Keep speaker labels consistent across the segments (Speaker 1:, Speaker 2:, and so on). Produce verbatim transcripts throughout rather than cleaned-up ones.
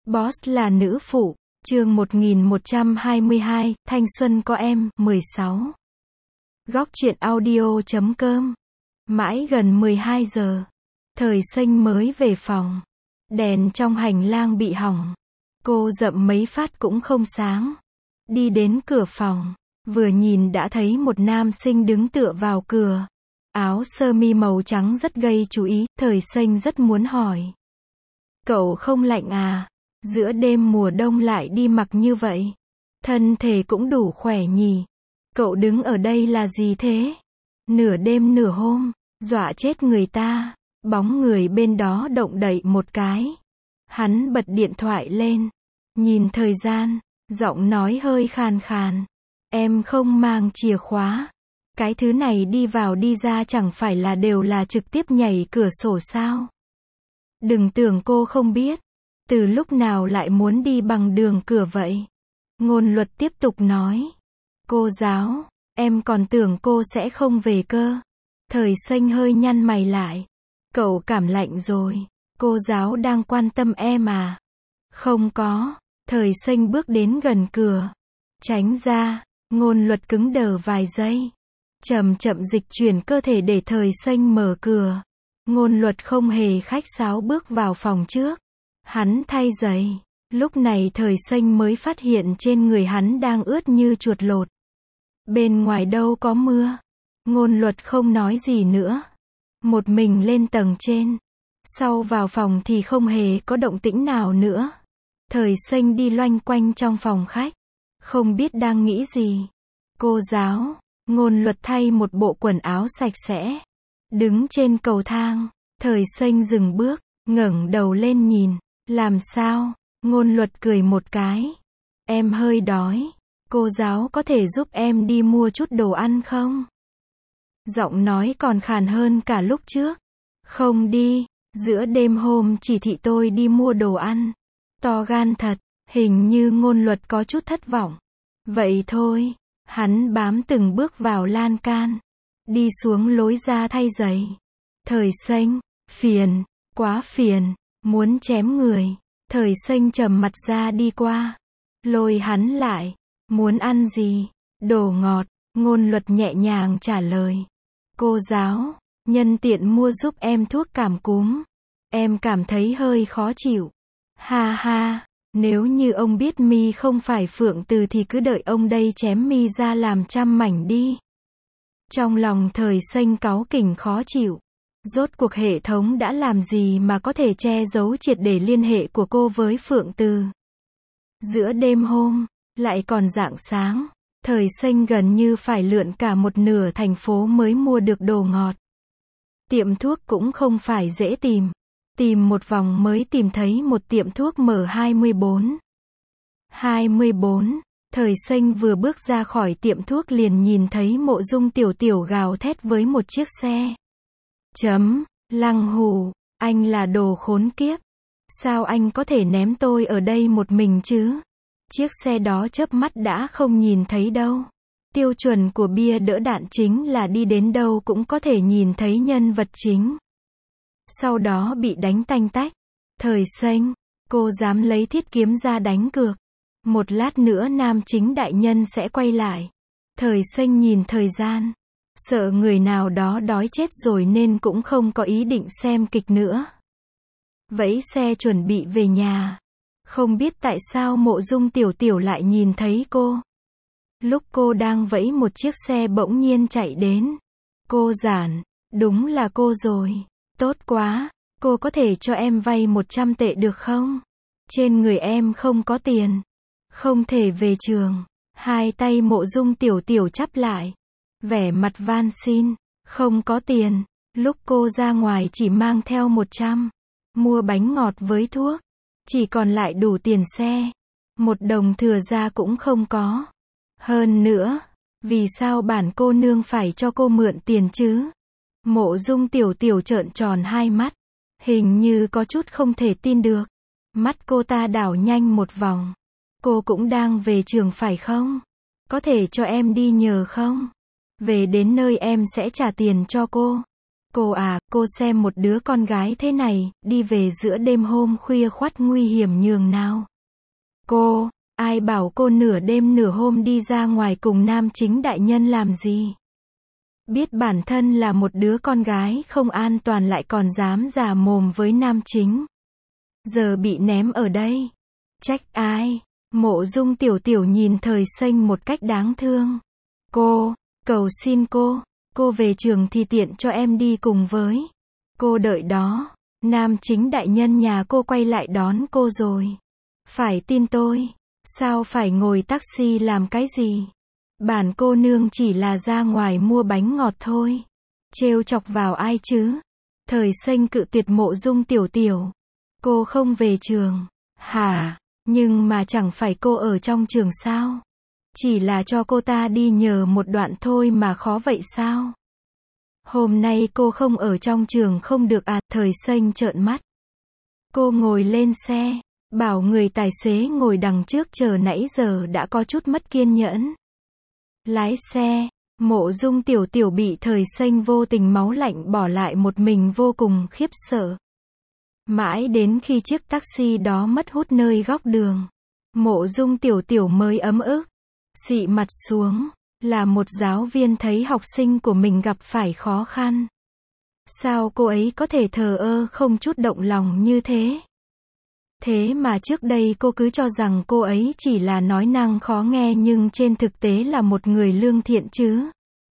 Speaker 1: Boss là nữ phụ, chương một nghìn một trăm hai mươi hai, thanh xuân có em, mười sáu. Góc truyện audio chấm com. Mãi gần mười hai giờ. Thời Xanh mới về phòng. Đèn trong hành lang bị hỏng. Cô dậm mấy phát cũng không sáng. Đi đến cửa phòng. Vừa nhìn đã thấy một nam sinh đứng tựa vào cửa. Áo sơ mi màu trắng rất gây chú ý. Thời Xanh rất muốn hỏi. Cậu không lạnh à? Giữa đêm mùa đông lại đi mặc như vậy. Thân thể cũng đủ khỏe nhỉ. Cậu đứng ở đây là gì thế? Nửa đêm nửa hôm, dọa chết người ta. Bóng người bên đó động đậy một cái. Hắn bật điện thoại lên. Nhìn thời gian, giọng nói hơi khàn khàn. Em không mang chìa khóa. Cái thứ này đi vào đi ra chẳng phải là đều là trực tiếp nhảy cửa sổ sao? Đừng tưởng cô không biết. Từ lúc nào lại muốn đi bằng đường cửa vậy? Ngôn Luật tiếp tục nói. Cô giáo, em còn tưởng cô sẽ không về cơ. Thời Xanh hơi nhăn mày lại. Cậu cảm lạnh rồi. Cô giáo đang quan tâm em à? Không có. Thời Xanh bước đến gần cửa. Tránh ra. Ngôn Luật cứng đờ vài giây. Chậm chậm dịch chuyển cơ thể để Thời Xanh mở cửa. Ngôn Luật không hề khách sáo bước vào phòng trước. Hắn thay giày. Lúc này Thời Xanh mới phát hiện trên người hắn đang ướt như chuột lột. Bên ngoài đâu có mưa. Ngôn Luật không nói gì nữa. Một mình lên tầng trên. Sau vào phòng thì không hề có động tĩnh nào nữa. Thời Xanh đi loanh quanh trong phòng khách. Không biết đang nghĩ gì. Cô giáo. Ngôn Luật thay một bộ quần áo sạch sẽ. Đứng trên cầu thang. Thời Xanh dừng bước. Ngẩng đầu lên nhìn. Làm sao? Ngôn Luật cười một cái. Em hơi đói. Cô giáo có thể giúp em đi mua chút đồ ăn không? Giọng nói còn khàn hơn cả lúc trước. Không đi. Giữa đêm hôm chỉ thị tôi đi mua đồ ăn. To gan thật. Hình như Ngôn Luật có chút thất vọng. Vậy thôi. Hắn bám từng bước vào lan can. Đi xuống lối ra thay giày. Thời Xanh. Phiền. Quá phiền. Muốn chém người. Thời Xanh trầm mặt ra đi qua. Lôi hắn lại. Muốn ăn gì? Đồ ngọt. Ngôn Luật nhẹ nhàng trả lời. Cô giáo, nhân tiện mua giúp em thuốc cảm cúm. Em cảm thấy hơi khó chịu. Ha ha, nếu như ông biết mi không phải Phượng Từ thì cứ đợi ông đây chém mi ra làm trăm mảnh đi. Trong lòng Thời Xanh cáu kỉnh khó chịu. Rốt cuộc hệ thống đã làm gì mà có thể che giấu triệt để liên hệ của cô với Phượng Từ. Giữa đêm hôm, lại còn rạng sáng, Thời Xanh gần như phải lượn cả một nửa thành phố mới mua được đồ ngọt. Tiệm thuốc cũng không phải dễ tìm. Tìm một vòng mới tìm thấy một tiệm thuốc M hai mươi bốn. hai mươi bốn, Thời Xanh vừa bước ra khỏi tiệm thuốc liền nhìn thấy Mộ Dung Tiểu Tiểu gào thét với một chiếc xe. Chấm, Lăng Hù, anh là đồ khốn kiếp. Sao anh có thể ném tôi ở đây một mình chứ? Chiếc xe đó chớp mắt đã không nhìn thấy đâu. Tiêu chuẩn của bia đỡ đạn chính là đi đến đâu cũng có thể nhìn thấy nhân vật chính. Sau đó bị đánh tanh tách. Thời Xanh, cô dám lấy thiết kiếm ra đánh cược. Một lát nữa nam chính đại nhân sẽ quay lại. Thời Xanh nhìn thời gian. Sợ người nào đó đói chết rồi nên cũng không có ý định xem kịch nữa. Vẫy xe chuẩn bị về nhà. Không biết tại sao Mộ Dung Tiểu Tiểu lại nhìn thấy cô. Lúc cô đang vẫy một chiếc xe bỗng nhiên chạy đến. Cô Giản, đúng là cô rồi. Tốt quá, cô có thể cho em vay một trăm tệ được không? Trên người em không có tiền. Không thể về trường. Hai tay Mộ Dung Tiểu Tiểu chắp lại. Vẻ mặt van xin. Không có tiền. Lúc cô ra ngoài chỉ mang theo một trăm. Mua bánh ngọt với thuốc. Chỉ còn lại đủ tiền xe. Một đồng thừa ra cũng không có. Hơn nữa, vì sao bản cô nương phải cho cô mượn tiền chứ? Mộ Dung Tiểu Tiểu trợn tròn hai mắt. Hình như có chút không thể tin được. Mắt cô ta đảo nhanh một vòng. Cô cũng đang về trường phải không? Có thể cho em đi nhờ không? Về đến nơi em sẽ trả tiền cho cô. Cô à, cô xem một đứa con gái thế này, đi về giữa đêm hôm khuya khoắt nguy hiểm nhường nào. Cô, ai bảo cô nửa đêm nửa hôm đi ra ngoài cùng nam chính đại nhân làm gì? Biết bản thân là một đứa con gái không an toàn lại còn dám già mồm với nam chính. Giờ bị ném ở đây. Trách ai? Mộ Dung Tiểu Tiểu nhìn Thời Xanh một cách đáng thương. Cô, cầu xin cô, cô về trường thì tiện cho em đi cùng với. Cô đợi đó, nam chính đại nhân nhà cô quay lại đón cô rồi. Phải tin tôi, sao phải ngồi taxi làm cái gì? Bản cô nương chỉ là ra ngoài mua bánh ngọt thôi. Trêu chọc vào ai chứ? Thời Xanh cự tuyệt Mộ Dung Tiểu Tiểu. Cô không về trường. Hả? Nhưng mà chẳng phải cô ở trong trường sao? Chỉ là cho cô ta đi nhờ một đoạn thôi mà khó vậy sao? Hôm nay cô không ở trong trường không được à? Thời Xanh trợn mắt. Cô ngồi lên xe, bảo người tài xế ngồi đằng trước chờ nãy giờ đã có chút mất kiên nhẫn. Lái xe, Mộ Dung Tiểu Tiểu bị Thời Xanh vô tình máu lạnh bỏ lại một mình vô cùng khiếp sợ. Mãi đến khi chiếc taxi đó mất hút nơi góc đường, Mộ Dung Tiểu Tiểu mới ấm ức, xị mặt xuống, là một giáo viên thấy học sinh của mình gặp phải khó khăn. Sao cô ấy có thể thờ ơ không chút động lòng như thế? Thế mà trước đây cô cứ cho rằng cô ấy chỉ là nói năng khó nghe nhưng trên thực tế là một người lương thiện chứ.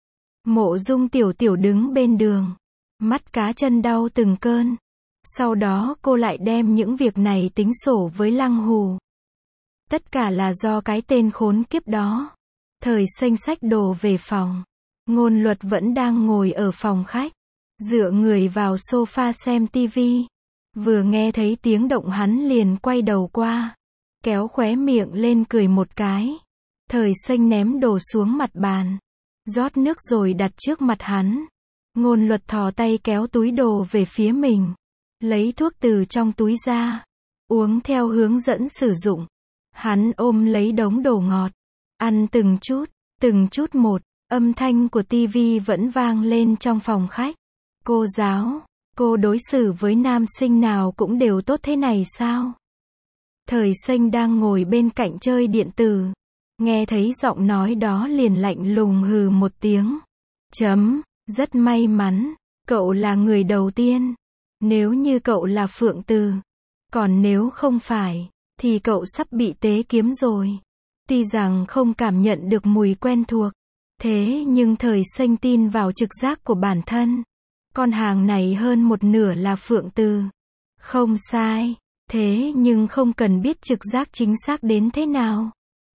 Speaker 1: Mộ Dung Tiểu Tiểu đứng bên đường, mắt cá chân đau từng cơn. Sau đó cô lại đem những việc này tính sổ với Lăng Hù. Tất cả là do cái tên khốn kiếp đó. Thời Xanh xách đồ về phòng. Ngôn Luật vẫn đang ngồi ở phòng khách, dựa người vào sofa xem tivi. Vừa nghe thấy tiếng động hắn liền quay đầu qua, kéo khóe miệng lên cười một cái. Thời Xanh ném đồ xuống mặt bàn, rót nước rồi đặt trước mặt hắn. Ngôn Luật thò tay kéo túi đồ về phía mình, lấy thuốc từ trong túi ra, uống theo hướng dẫn sử dụng. Hắn ôm lấy đống đồ ngọt, ăn từng chút, từng chút một. Âm thanh của tivi vẫn vang lên trong phòng khách. Cô giáo, cô đối xử với nam sinh nào cũng đều tốt thế này sao? Thời Xanh đang ngồi bên cạnh chơi điện tử, nghe thấy giọng nói đó liền lạnh lùng hừ một tiếng. Chấm, rất may mắn, cậu là người đầu tiên. Nếu như cậu là Phượng Từ, còn nếu không phải, thì cậu sắp bị tế kiếm rồi. Tuy rằng không cảm nhận được mùi quen thuộc, thế nhưng Thời Xanh tin vào trực giác của bản thân. Con hàng này hơn một nửa là Phượng Từ. Không sai, thế nhưng không cần biết trực giác chính xác đến thế nào.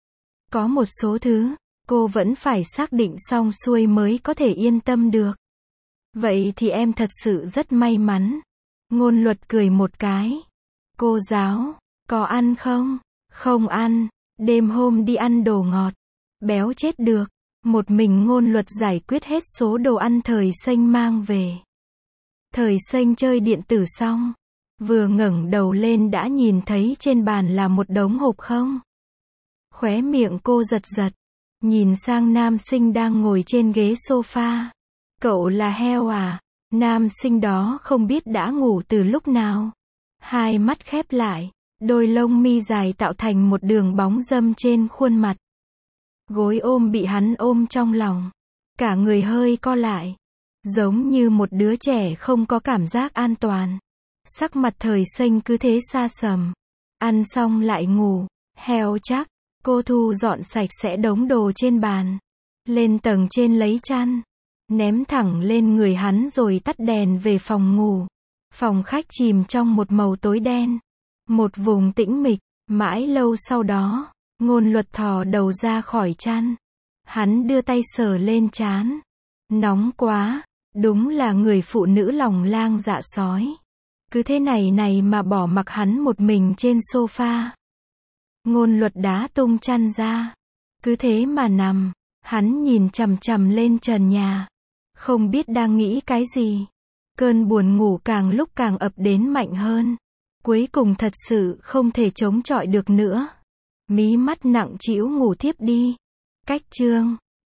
Speaker 1: Có một số thứ, cô vẫn phải xác định xong xuôi mới có thể yên tâm được. Vậy thì em thật sự rất may mắn. Ngôn Luật cười một cái. Cô giáo, có ăn không? Không ăn, đêm hôm đi ăn đồ ngọt, béo chết được. Một mình Ngôn Luật giải quyết hết số đồ ăn Thời Xanh mang về. Thời Xanh chơi điện tử xong, vừa ngẩng đầu lên đã nhìn thấy trên bàn là một đống hộp không. Khóe miệng cô giật giật, nhìn sang nam sinh đang ngồi trên ghế sofa. Cậu là heo à? Nam sinh đó không biết đã ngủ từ lúc nào. Hai mắt khép lại, đôi lông mi dài tạo thành một đường bóng râm trên khuôn mặt. Gối ôm bị hắn ôm trong lòng, cả người hơi co lại, giống như một đứa trẻ không có cảm giác an toàn. Sắc mặt Thời Xanh cứ thế xa sầm. Ăn xong lại ngủ, heo chắc. Cô thu dọn sạch sẽ đống đồ trên bàn, lên tầng trên lấy chăn, ném thẳng lên người hắn rồi tắt đèn về phòng ngủ. Phòng khách chìm trong một màu tối đen, một vùng tĩnh mịch. Mãi lâu sau đó, Ngôn Luật thò đầu ra khỏi chăn. Hắn đưa tay sờ lên trán. Nóng quá, đúng là người phụ nữ lòng lang dạ sói. Cứ thế này này mà bỏ mặc hắn một mình trên sofa. Ngôn Luật đá tung chăn ra, cứ thế mà nằm. Hắn nhìn chằm chằm lên trần nhà, không biết đang nghĩ cái gì. Cơn buồn ngủ càng lúc càng ập đến mạnh hơn. Cuối cùng thật sự không thể chống chọi được nữa. Mí mắt nặng trĩu ngủ thiếp đi. Cách chương